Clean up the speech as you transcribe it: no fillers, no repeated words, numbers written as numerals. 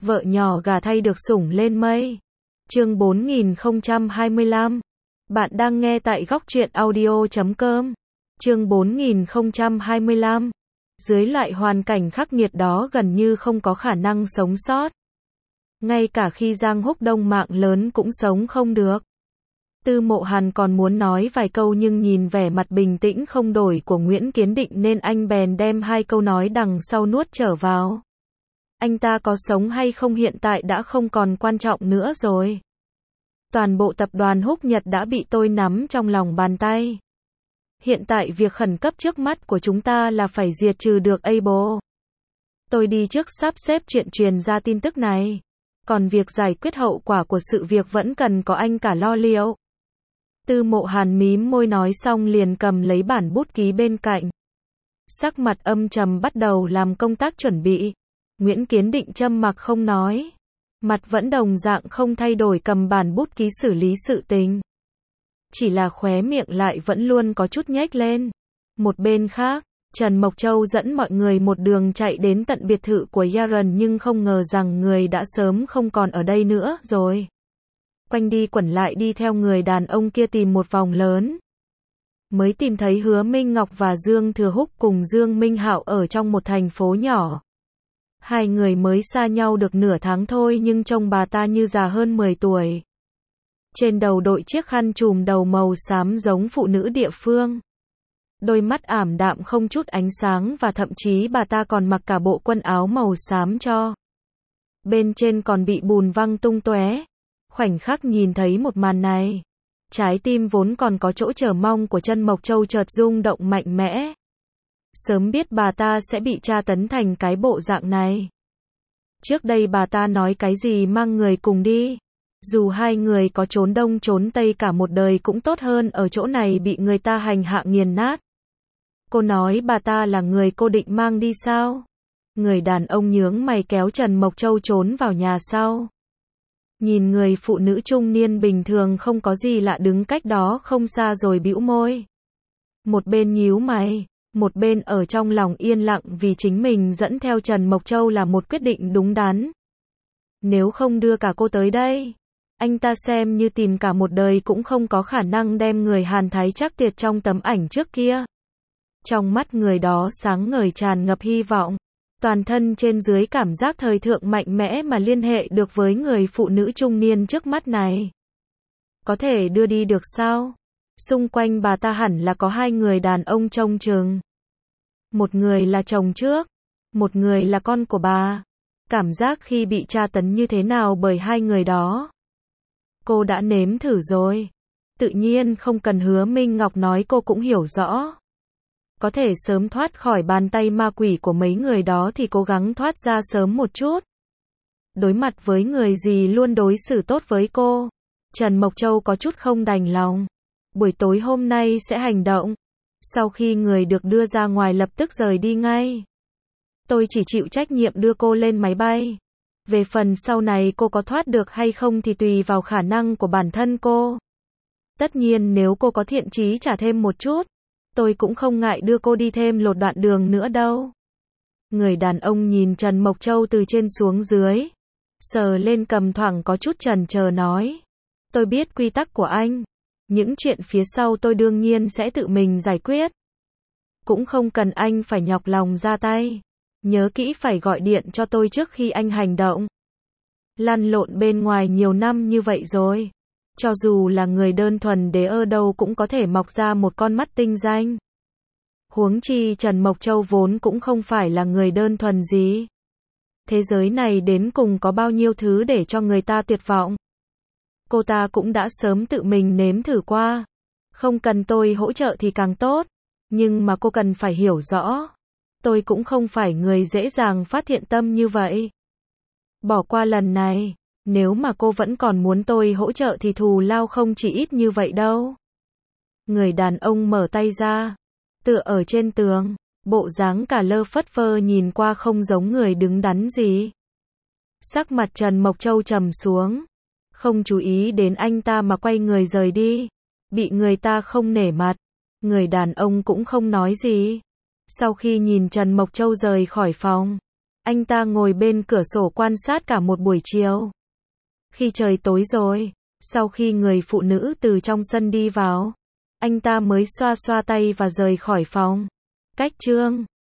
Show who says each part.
Speaker 1: Vợ nhỏ gà thay được sủng lên mây. Chương 4025. Bạn đang nghe tại góc truyện audio.com. Chương 4025. Dưới loại hoàn cảnh khắc nghiệt đó gần như không có khả năng sống sót. Ngay cả khi Giang Húc Đông mạng lớn cũng sống không được. Tư Mộ Hàn còn muốn nói vài câu nhưng nhìn vẻ mặt bình tĩnh không đổi của Nguyễn Kiến Định nên anh bèn đem hai câu nói đằng sau nuốt trở vào. Anh ta có sống hay không hiện tại đã không còn quan trọng nữa rồi. Toàn bộ tập đoàn Húc Nhật đã bị tôi nắm trong lòng bàn tay. Hiện tại việc khẩn cấp trước mắt của chúng ta là phải diệt trừ được Able. Tôi đi trước sắp xếp chuyện truyền ra tin tức này. Còn việc giải quyết hậu quả của sự việc vẫn cần có anh cả lo liệu. Tư Mộ Hàn mím môi nói xong liền cầm lấy bản bút ký bên cạnh. Sắc mặt âm trầm bắt đầu làm công tác chuẩn bị. Nguyễn Kiến Định trầm mặc không nói. Mặt vẫn đồng dạng không thay đổi cầm bản bút ký xử lý sự tình. Chỉ là khóe miệng lại vẫn luôn có chút nhếch lên. Một bên khác, Trần Mộc Châu dẫn mọi người một đường chạy đến tận biệt thự của Yaron nhưng không ngờ rằng người đã sớm không còn ở đây nữa rồi. Quanh đi quẩn lại đi theo người đàn ông kia tìm một vòng lớn. Mới tìm thấy Hứa Minh Ngọc và Dương Thừa Húc cùng Dương Minh Hạo ở trong một thành phố nhỏ. Hai người mới xa nhau được nửa tháng thôi nhưng trông bà ta như già hơn 10 tuổi. Trên đầu đội chiếc khăn trùm đầu màu xám giống phụ nữ địa phương. Đôi mắt ảm đạm không chút ánh sáng và thậm chí bà ta còn mặc cả bộ quần áo màu xám cho. Bên trên còn bị bùn văng tung tóe. Khoảnh khắc nhìn thấy một màn này, trái tim vốn còn có chỗ chờ mong của Trần Mộc Châu chợt rung động mạnh mẽ. Sớm biết bà ta sẽ bị tra tấn thành cái bộ dạng này. Trước đây bà ta nói cái gì mang người cùng đi. Dù hai người có trốn đông trốn tây cả một đời cũng tốt hơn ở chỗ này bị người ta hành hạ nghiền nát. Cô nói bà ta là người cô định mang đi sao? Người đàn ông nhướng mày kéo Trần Mộc Châu trốn vào nhà sau. Nhìn người phụ nữ trung niên bình thường không có gì lạ đứng cách đó không xa rồi bĩu môi. Một bên nhíu mày, một bên ở trong lòng yên lặng vì chính mình dẫn theo Trần Mộc Châu là một quyết định đúng đắn. Nếu không đưa cả cô tới đây, anh ta xem như tìm cả một đời cũng không có khả năng đem người Hàn Thái Trác Tuyệt trong tấm ảnh trước kia. Trong mắt người đó sáng ngời tràn ngập hy vọng. Toàn thân trên dưới cảm giác thời thượng mạnh mẽ mà liên hệ được với người phụ nữ trung niên trước mắt này. Có thể đưa đi được sao? Xung quanh bà ta hẳn là có hai người đàn ông trông chừng. Một người là chồng trước, một người là con của bà. Cảm giác khi bị tra tấn như thế nào bởi hai người đó. Cô đã nếm thử rồi. Tự nhiên không cần Hứa Minh Ngọc nói cô cũng hiểu rõ. Có thể sớm thoát khỏi bàn tay ma quỷ của mấy người đó thì cố gắng thoát ra sớm một chút. Đối mặt với người gì luôn đối xử tốt với cô, Trần Mộc Châu có chút không đành lòng. Buổi tối hôm nay sẽ hành động. Sau khi người được đưa ra ngoài lập tức rời đi ngay. Tôi chỉ chịu trách nhiệm đưa cô lên máy bay. Về phần sau này cô có thoát được hay không thì tùy vào khả năng của bản thân cô. Tất nhiên nếu cô có thiện chí trả thêm một chút, tôi cũng không ngại đưa cô đi thêm một đoạn đường nữa đâu. Người đàn ông nhìn Trần Mộc Châu từ trên xuống dưới. Sờ lên cầm thoảng có chút chần chờ nói. Tôi biết quy tắc của anh. Những chuyện phía sau tôi đương nhiên sẽ tự mình giải quyết. Cũng không cần anh phải nhọc lòng ra tay. Nhớ kỹ phải gọi điện cho tôi trước khi anh hành động. Lăn lộn bên ngoài nhiều năm như vậy rồi. Cho dù là người đơn thuần đế ở đâu cũng có thể mọc ra một con mắt tinh danh. Huống chi Trần Mộc Châu vốn cũng không phải là người đơn thuần gì. Thế giới này đến cùng có bao nhiêu thứ để cho người ta tuyệt vọng. Cô ta cũng đã sớm tự mình nếm thử qua. Không cần tôi hỗ trợ thì càng tốt. Nhưng mà cô cần phải hiểu rõ. Tôi cũng không phải người dễ dàng phát thiện tâm như vậy. Bỏ qua lần này. Nếu mà cô vẫn còn muốn tôi hỗ trợ thì thù lao không chỉ ít như vậy đâu. Người đàn ông mở tay ra. Tựa ở trên tường. Bộ dáng cả lơ phất phơ nhìn qua không giống người đứng đắn gì. Sắc mặt Trần Mộc Châu trầm xuống. Không chú ý đến anh ta mà quay người rời đi. Bị người ta không nể mặt. Người đàn ông cũng không nói gì. Sau khi nhìn Trần Mộc Châu rời khỏi phòng, Anh ta ngồi bên cửa sổ quan sát cả một buổi chiều. Khi trời tối rồi, sau khi người phụ nữ từ trong sân đi vào, anh ta mới xoa xoa tay và rời khỏi phòng. Cách chương